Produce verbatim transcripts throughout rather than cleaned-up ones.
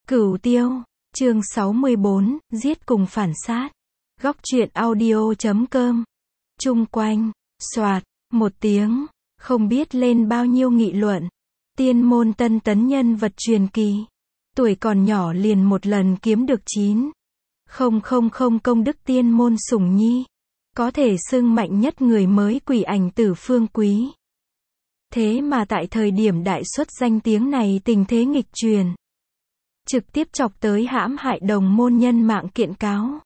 Cửu Tiêu, chương sáu mươi bốn, giết cùng phản sát. Góc truyện audio chấm com. Chung quanh, soạt, một tiếng, không biết lên bao nhiêu nghị luận. Tiên môn tân tấn nhân vật truyền kỳ. Tuổi còn nhỏ liền một lần kiếm được chín. Không không không công đức tiên môn sủng nhi. Có thể xưng mạnh nhất người mới quỷ ảnh tử Phương Quý. Thế mà tại thời điểm đại xuất danh tiếng này tình thế nghịch truyền. Trực tiếp chọc tới hãm hại đồng môn nhân mạng kiện cáo.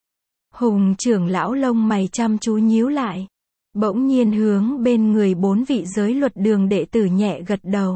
Hùng trưởng lão lông mày chăm chú nhíu lại. Bỗng nhiên hướng bên người bốn vị giới luật đường đệ tử nhẹ gật đầu.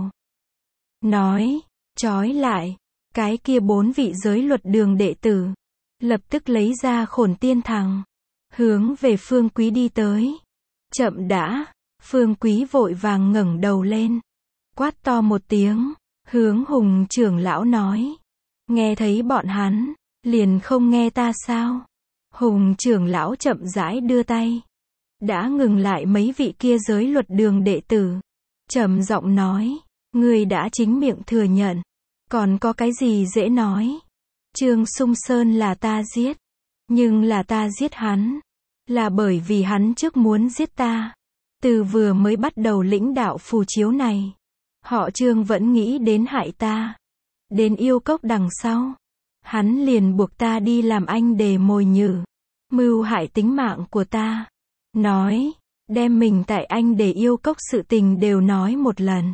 Nói, trói lại, cái kia bốn vị giới luật đường đệ tử. Lập tức lấy ra khổn tiên thằng. Hướng về Phương Quý đi tới. Chậm đã, Phương Quý vội vàng ngẩng đầu lên. Quát to một tiếng, hướng Hùng trưởng lão nói. Nghe thấy bọn hắn, liền không nghe ta sao? Hùng trưởng lão chậm rãi đưa tay. Đã ngừng lại mấy vị kia giới luật đường đệ tử. Trầm giọng nói, ngươi đã chính miệng thừa nhận. Còn có cái gì dễ nói? Trương Sung Sơn là ta giết. Nhưng là ta giết hắn. Là bởi vì hắn trước muốn giết ta. Từ vừa mới bắt đầu lĩnh đạo phù chiếu này. Họ Trương vẫn nghĩ đến hại ta. Đến yêu cốc đằng sau. Hắn liền buộc ta đi làm anh để mồi nhử. Mưu hại tính mạng của ta. Nói, đem mình tại anh để yêu cốc sự tình đều nói một lần.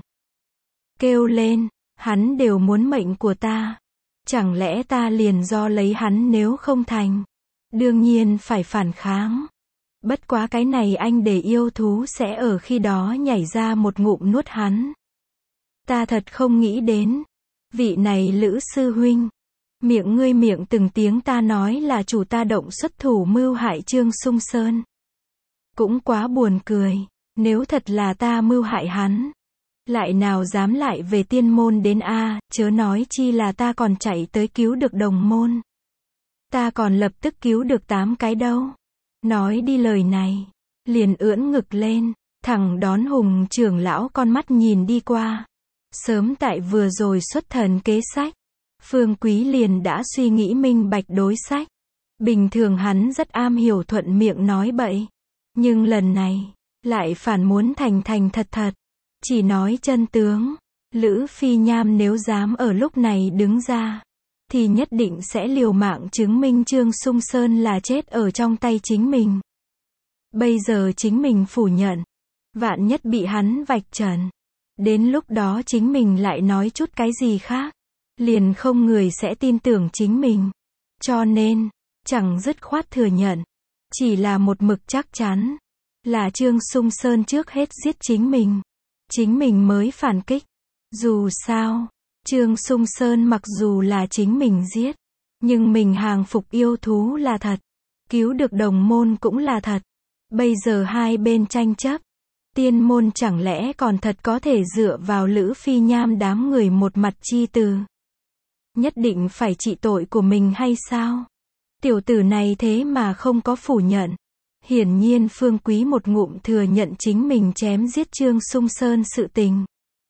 Kêu lên, hắn đều muốn mệnh của ta. Chẳng lẽ ta liền do lấy hắn nếu không thành. Đương nhiên phải phản kháng. Bất quá cái này anh để yêu thú sẽ ở khi đó nhảy ra một ngụm nuốt hắn. Ta thật không nghĩ đến. Vị này Lữ sư huynh. Miệng ngươi miệng từng tiếng ta nói là chủ ta động xuất thủ mưu hại Trương Sung Sơn. Cũng quá buồn cười. Nếu thật là ta mưu hại hắn. Lại nào dám lại về tiên môn đến a, chớ nói chi là ta còn chạy tới cứu được đồng môn. Ta còn lập tức cứu được tám cái đâu. Nói đi lời này. Liền ưỡn ngực lên. Thẳng đón Hùng trưởng lão con mắt nhìn đi qua. Sớm tại vừa rồi xuất thần kế sách. Phương Quý liền đã suy nghĩ minh bạch đối sách. Bình thường hắn rất am hiểu thuận miệng nói bậy. Nhưng lần này, lại phản muốn thành thành thật thật. Chỉ nói chân tướng. Lữ Phi Nham nếu dám ở lúc này đứng ra. Thì nhất định sẽ liều mạng chứng minh Trương Sung Sơn là chết ở trong tay chính mình. Bây giờ chính mình phủ nhận. Vạn nhất bị hắn vạch trần. Đến lúc đó chính mình lại nói chút cái gì khác. Liền không người sẽ tin tưởng chính mình. Cho nên, chẳng dứt khoát thừa nhận. Chỉ là một mực chắc chắn. Là Trương Sung Sơn trước hết giết chính mình. Chính mình mới phản kích. Dù sao, Trương Sung Sơn mặc dù là chính mình giết. Nhưng mình hàng phục yêu thú là thật. Cứu được đồng môn cũng là thật. Bây giờ hai bên tranh chấp. Tiên môn chẳng lẽ còn thật có thể dựa vào Lữ Phi Nham đám người một mặt chi từ. Nhất định phải trị tội của mình hay sao? Tiểu tử này thế mà không có phủ nhận. Hiển nhiên Phương Quý một ngụm thừa nhận chính mình chém giết Trương Sung Sơn sự tình.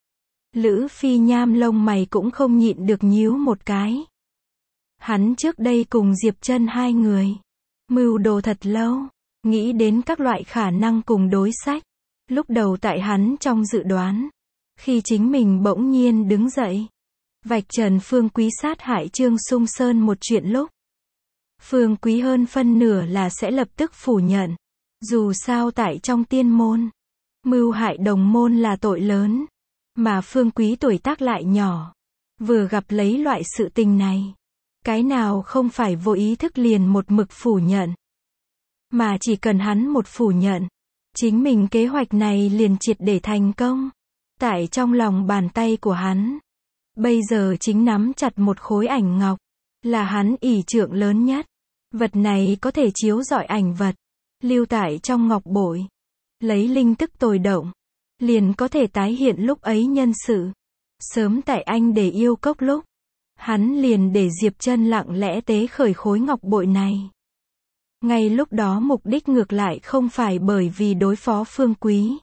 Lữ Phi Nham lông mày cũng không nhịn được nhíu một cái. Hắn trước đây cùng Diệp Trân hai người. Mưu đồ thật lâu. Nghĩ đến các loại khả năng cùng đối sách. Lúc đầu tại hắn trong dự đoán. Khi chính mình bỗng nhiên đứng dậy. Vạch trần Phương Quý sát hại Trương Sung Sơn một chuyện lúc. Phương Quý hơn phân nửa là sẽ lập tức phủ nhận. Dù sao tại trong tiên môn. Mưu hại đồng môn là tội lớn. Mà Phương Quý tuổi tác lại nhỏ. Vừa gặp lấy loại sự tình này. Cái nào không phải vô ý thức liền một mực phủ nhận. Mà chỉ cần hắn một phủ nhận. Chính mình kế hoạch này liền triệt để thành công. Tại trong lòng bàn tay của hắn. Bây giờ chính nắm chặt một khối ảnh ngọc. Là hắn ỷ trượng lớn nhất. Vật này có thể chiếu rọi ảnh vật. Lưu tại trong ngọc bội. Lấy linh tức tồi động. Liền có thể tái hiện lúc ấy nhân sự. Sớm tại anh để yêu cốc lúc. Hắn liền để Diệp Trân lặng lẽ tế khởi khối ngọc bội này. Ngay lúc đó mục đích ngược lại không phải bởi vì đối phó Phương Quý.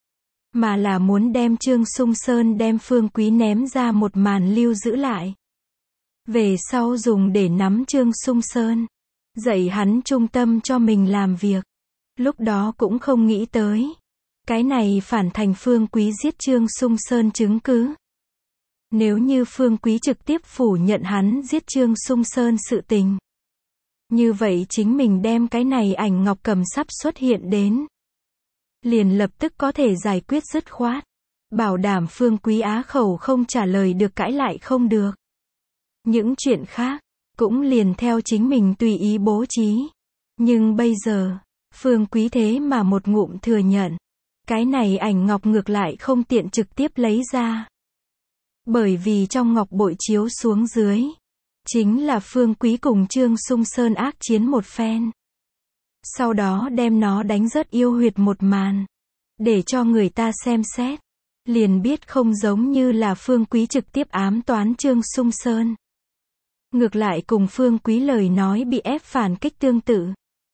Mà là muốn đem Trương Sung Sơn đem Phương Quý ném ra một màn lưu giữ lại. Về sau dùng để nắm Trương Sung Sơn. Dạy hắn trung tâm cho mình làm việc. Lúc đó cũng không nghĩ tới. Cái này phản thành Phương Quý giết Trương Sung Sơn chứng cứ. Nếu như Phương Quý trực tiếp phủ nhận hắn giết Trương Sung Sơn sự tình. Như vậy chính mình đem cái này ảnh ngọc cầm sắp xuất hiện đến. Liền lập tức có thể giải quyết dứt khoát. Bảo đảm Phương Quý á khẩu không trả lời được cãi lại không được. Những chuyện khác, cũng liền theo chính mình tùy ý bố trí. Nhưng bây giờ, Phương Quý thế mà một ngụm thừa nhận. Cái này ảnh ngọc ngược lại không tiện trực tiếp lấy ra. Bởi vì trong ngọc bội chiếu xuống dưới, chính là Phương Quý cùng Trương Sung Sơn ác chiến một phen. Sau đó đem nó đánh rớt yêu huyệt một màn. Để cho người ta xem xét. Liền biết không giống như là Phương Quý trực tiếp ám toán Trương Sung Sơn. Ngược lại cùng Phương Quý lời nói bị ép phản kích tương tự.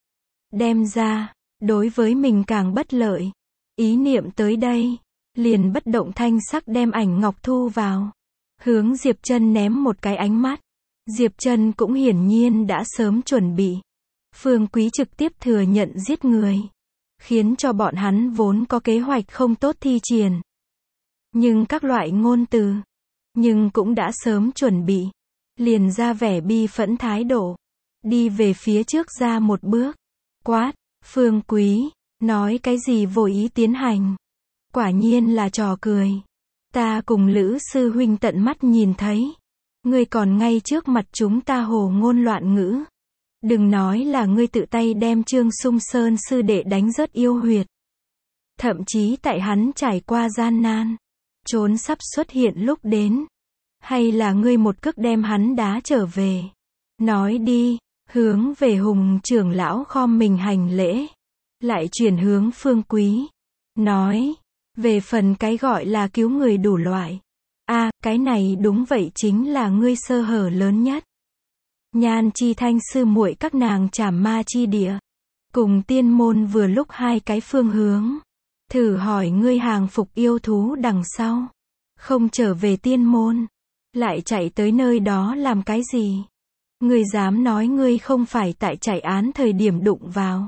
Đem ra, đối với mình càng bất lợi. Ý niệm tới đây, liền bất động thanh sắc đem ảnh ngọc thu vào. Hướng Diệp Trân ném một cái ánh mắt. Diệp Trân cũng hiển nhiên đã sớm chuẩn bị. Phương Quý trực tiếp thừa nhận giết người. Khiến cho bọn hắn vốn có kế hoạch không tốt thi triển. Nhưng các loại ngôn từ. Nhưng cũng đã sớm chuẩn bị. Liền ra vẻ bi phẫn thái độ. Đi về phía trước ra một bước. Quát, Phương Quý, nói cái gì vô ý tiến hành. Quả nhiên là trò cười. Ta cùng Lữ sư huynh tận mắt nhìn thấy. Ngươi còn ngay trước mặt chúng ta hồ ngôn loạn ngữ. Đừng nói là ngươi tự tay đem Trương Sung Sơn sư đệ đánh rớt yêu huyệt. Thậm chí tại hắn trải qua gian nan. Trốn sắp xuất hiện lúc đến. Hay là ngươi một cước đem hắn đá trở về. Nói đi, hướng về Hùng trưởng lão khom mình hành lễ. Lại chuyển hướng Phương Quý. Nói, về phần cái gọi là cứu người đủ loại. A, à, cái này đúng vậy chính là ngươi sơ hở lớn nhất. Nhan Chi Thanh sư muội các nàng trảm ma chi địa. Cùng tiên môn vừa lúc hai cái phương hướng. Thử hỏi ngươi hàng phục yêu thú đằng sau. Không trở về tiên môn. Lại chạy tới nơi đó làm cái gì? Ngươi dám nói ngươi không phải tại chạy án thời điểm đụng vào.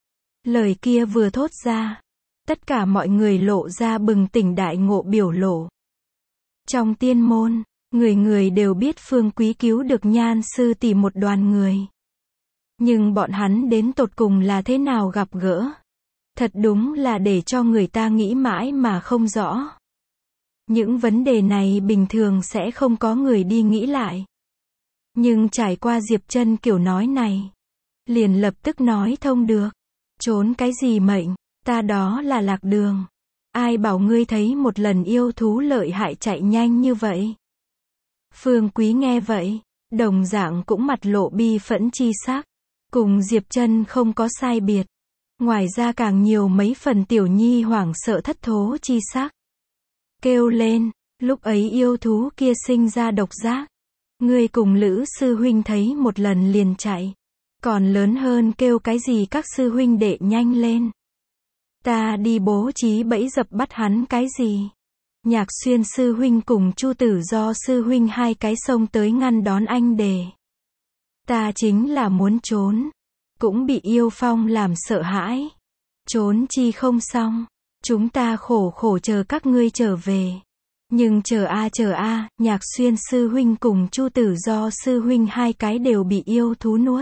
Lời kia vừa thốt ra. Tất cả mọi người lộ ra bừng tỉnh đại ngộ biểu lộ. Trong tiên môn, người người đều biết Phương Quý cứu được Nhan sư tỷ một đoàn người. Nhưng bọn hắn đến tột cùng là thế nào gặp gỡ? Thật đúng là để cho người ta nghĩ mãi mà không rõ. Những vấn đề này bình thường sẽ không có người đi nghĩ lại. Nhưng trải qua Diệp Trân kiểu nói này, liền lập tức nói thông được. Trốn cái gì mệnh, ta đó là lạc đường. Ai bảo ngươi thấy một lần yêu thú lợi hại chạy nhanh như vậy? Phương Quý nghe vậy, đồng dạng cũng mặt lộ bi phẫn chi sắc. Cùng Diệp Trân không có sai biệt. Ngoài ra càng nhiều mấy phần tiểu nhi hoảng sợ thất thố chi sắc. Kêu lên, lúc ấy yêu thú kia sinh ra độc giác. Ngươi cùng Lữ sư huynh thấy một lần liền chạy. Còn lớn hơn kêu cái gì các sư huynh đệ nhanh lên. Ta đi bố trí bẫy dập bắt hắn cái gì. Nhạc Xuyên sư huynh cùng Chu Tử Do sư huynh hai cái xông tới ngăn đón anh đề. Ta chính là muốn trốn. Cũng bị yêu phong làm sợ hãi. Trốn chi không xong. Chúng ta khổ khổ chờ các ngươi trở về. Nhưng chờ a chờ a, Nhạc Xuyên sư huynh cùng Chu Tử Do sư huynh hai cái đều bị yêu thú nuốt.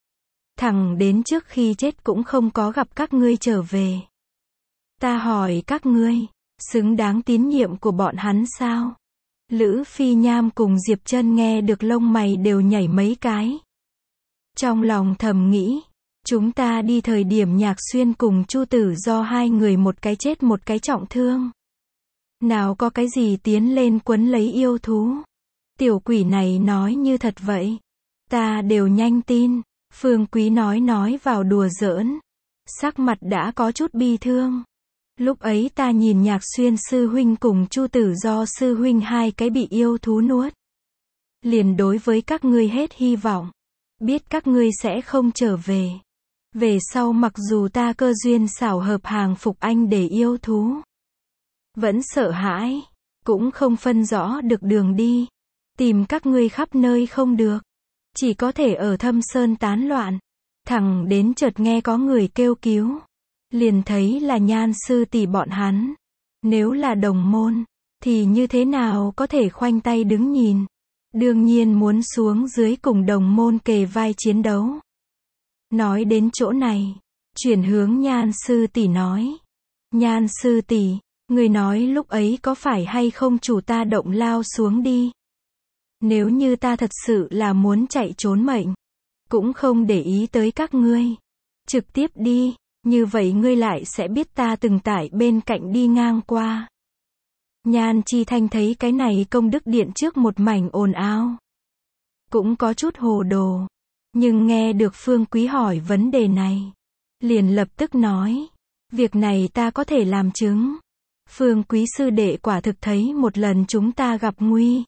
Thẳng đến trước khi chết cũng không có gặp các ngươi trở về. Ta hỏi các ngươi, xứng đáng tín nhiệm của bọn hắn sao? Lữ Phi Nham cùng Diệp Trân nghe được lông mày đều nhảy mấy cái. Trong lòng thầm nghĩ, chúng ta đi thời điểm Nhạc Xuyên cùng Chu Tử Do hai người một cái chết một cái trọng thương. Nào có cái gì tiến lên quấn lấy yêu thú. Tiểu quỷ này nói như thật vậy. Ta đều nhanh tin. Phương Quý nói nói vào đùa giỡn. Sắc mặt đã có chút bi thương. Lúc ấy ta nhìn Nhạc Xuyên sư huynh cùng Chu Tử Do sư huynh hai cái bị yêu thú nuốt. Liền đối với các ngươi hết hy vọng. Biết các ngươi sẽ không trở về. Về sau mặc dù ta cơ duyên xảo hợp hàng phục anh để yêu thú. Vẫn sợ hãi. Cũng không phân rõ được đường đi. tìm các ngươi khắp nơi không được. Chỉ có thể ở thâm sơn tán loạn. Thẳng đến chợt nghe có người kêu cứu. Liền thấy là Nhan sư tỷ bọn hắn. Nếu là đồng môn, thì như thế nào có thể khoanh tay đứng nhìn. Đương nhiên muốn xuống dưới cùng đồng môn kề vai chiến đấu. Nói đến chỗ này, chuyển hướng Nhan sư tỷ nói. Nhan sư tỷ, người nói lúc ấy có phải hay không chủ ta động lao xuống đi. Nếu như ta thật sự là muốn chạy trốn mệnh, cũng không để ý tới các ngươi. Trực tiếp đi, như vậy ngươi lại sẽ biết ta từng tại bên cạnh đi ngang qua. Nhan Chi Thanh thấy cái này công đức điện trước một mảnh ồn ào. Cũng có chút hồ đồ. Nhưng nghe được Phương Quý hỏi vấn đề này. Liền lập tức nói. Việc này ta có thể làm chứng. Phương Quý sư đệ quả thực thấy một lần chúng ta gặp nguy.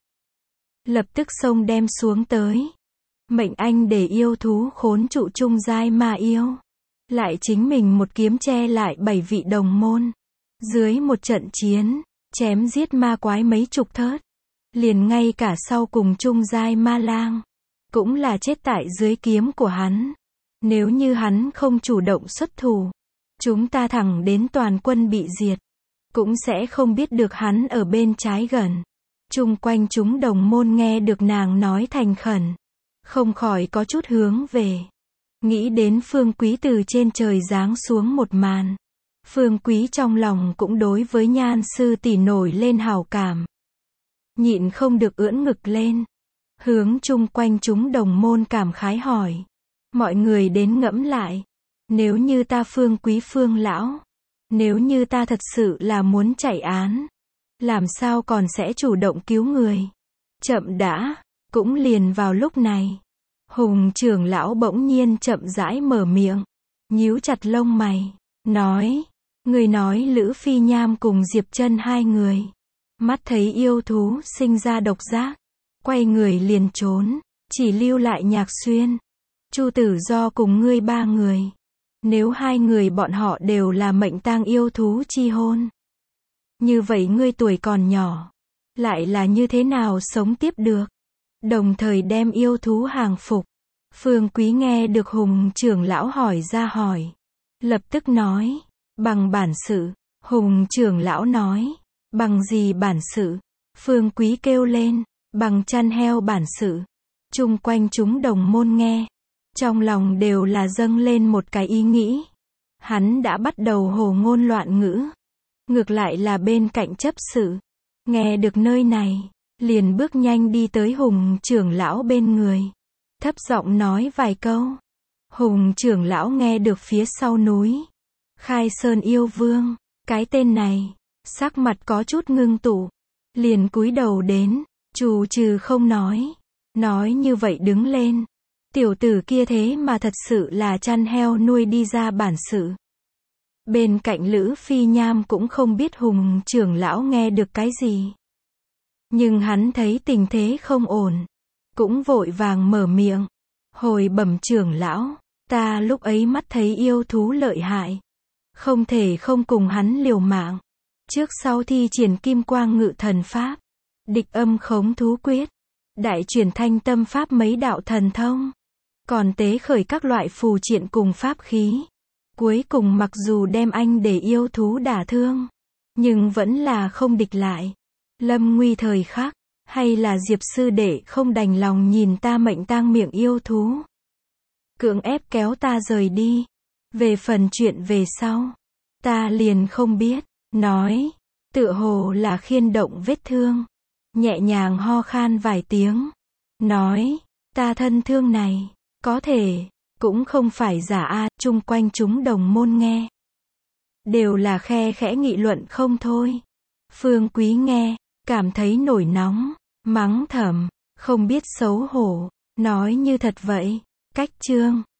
Lập tức xông đem xuống tới. Mệnh anh để yêu thú khốn trụ trung giai ma yêu. Lại chính mình một kiếm che lại bảy vị đồng môn. Dưới một trận chiến, chém giết ma quái mấy chục thớt. Liền ngay cả sau cùng trung giai ma lang. Cũng là chết tại dưới kiếm của hắn. Nếu như hắn không chủ động xuất thủ, chúng ta thẳng đến toàn quân bị diệt. Cũng sẽ không biết được hắn ở bên trái gần. Chung quanh chúng đồng môn nghe được nàng nói thành khẩn. Không khỏi có chút hướng về. Nghĩ đến Phương Quý từ trên trời giáng xuống một màn. Phương Quý trong lòng cũng đối với Nhan sư tỷ nổi lên hảo cảm. Nhịn không được ưỡn ngực lên. Hướng chung quanh chúng đồng môn cảm khái hỏi. Mọi người đến ngẫm lại. Nếu như ta Phương Quý Phương lão. Nếu như ta thật sự là muốn chạy án. Làm sao còn sẽ chủ động cứu người. Chậm đã. Cũng liền vào lúc này. Hùng trưởng lão bỗng nhiên chậm rãi mở miệng. Nhíu chặt lông mày. Nói. Người nói Lữ Phi Nham cùng Diệp Chân hai người. Mắt thấy yêu thú sinh ra độc giác. Quay người liền trốn. Chỉ lưu lại Nhạc Xuyên. Chu Tử Do cùng ngươi ba người. Nếu hai người bọn họ đều là mệnh tang yêu thú chi hôn. Như vậy ngươi tuổi còn nhỏ. Lại là như thế nào sống tiếp được. Đồng thời đem yêu thú hàng phục. Phương Quý nghe được Hùng trưởng lão hỏi ra hỏi. Lập tức nói. Bằng bản sự. Hùng trưởng lão nói. Bằng gì bản sự? Phương Quý kêu lên. Bằng chăn heo bản sự. Chung quanh chúng đồng môn nghe. Trong lòng đều là dâng lên một cái ý nghĩ. Hắn đã bắt đầu hồ ngôn loạn ngữ. Ngược lại là bên cạnh chấp sự. Nghe được nơi này. Liền bước nhanh đi tới Hùng trưởng lão bên người. Thấp giọng nói vài câu. Hùng trưởng lão nghe được phía sau núi. Khai Sơn Yêu Vương. Cái tên này. Sắc mặt có chút ngưng tụ. Liền cúi đầu đến. Trù trừ không nói. Nói như vậy đứng lên. Tiểu tử kia thế mà thật sự là chăn heo nuôi đi ra bản sự. Bên cạnh Lữ Phi Nham cũng không biết Hùng trưởng lão nghe được cái gì. Nhưng hắn thấy tình thế không ổn. Cũng vội vàng mở miệng. Hồi bẩm trưởng lão. Ta lúc ấy mắt thấy yêu thú lợi hại. Không thể không cùng hắn liều mạng. Trước sau thi triển kim quang ngự thần pháp. Địch âm khống thú quyết. Đại truyền thanh tâm pháp mấy đạo thần thông. Còn tế khởi các loại phù triện cùng pháp khí. Cuối cùng mặc dù đem anh để yêu thú đả thương. Nhưng vẫn là không địch lại. Lâm nguy thời khắc. Hay là Diệp sư đệ không đành lòng nhìn ta mệnh tang miệng yêu thú. Cưỡng ép kéo ta rời đi. Về phần chuyện về sau. Ta liền không biết. Nói. Tựa hồ là khiên động vết thương. Nhẹ nhàng ho khan vài tiếng. Nói. Ta thân thương này. Có thể. Cũng không phải giả a. Chung quanh chúng đồng môn nghe. Đều là khe khẽ nghị luận không thôi. Phương Quý nghe. Cảm thấy nổi nóng. Mắng thầm. Không biết xấu hổ. Nói như thật vậy. Cách chương.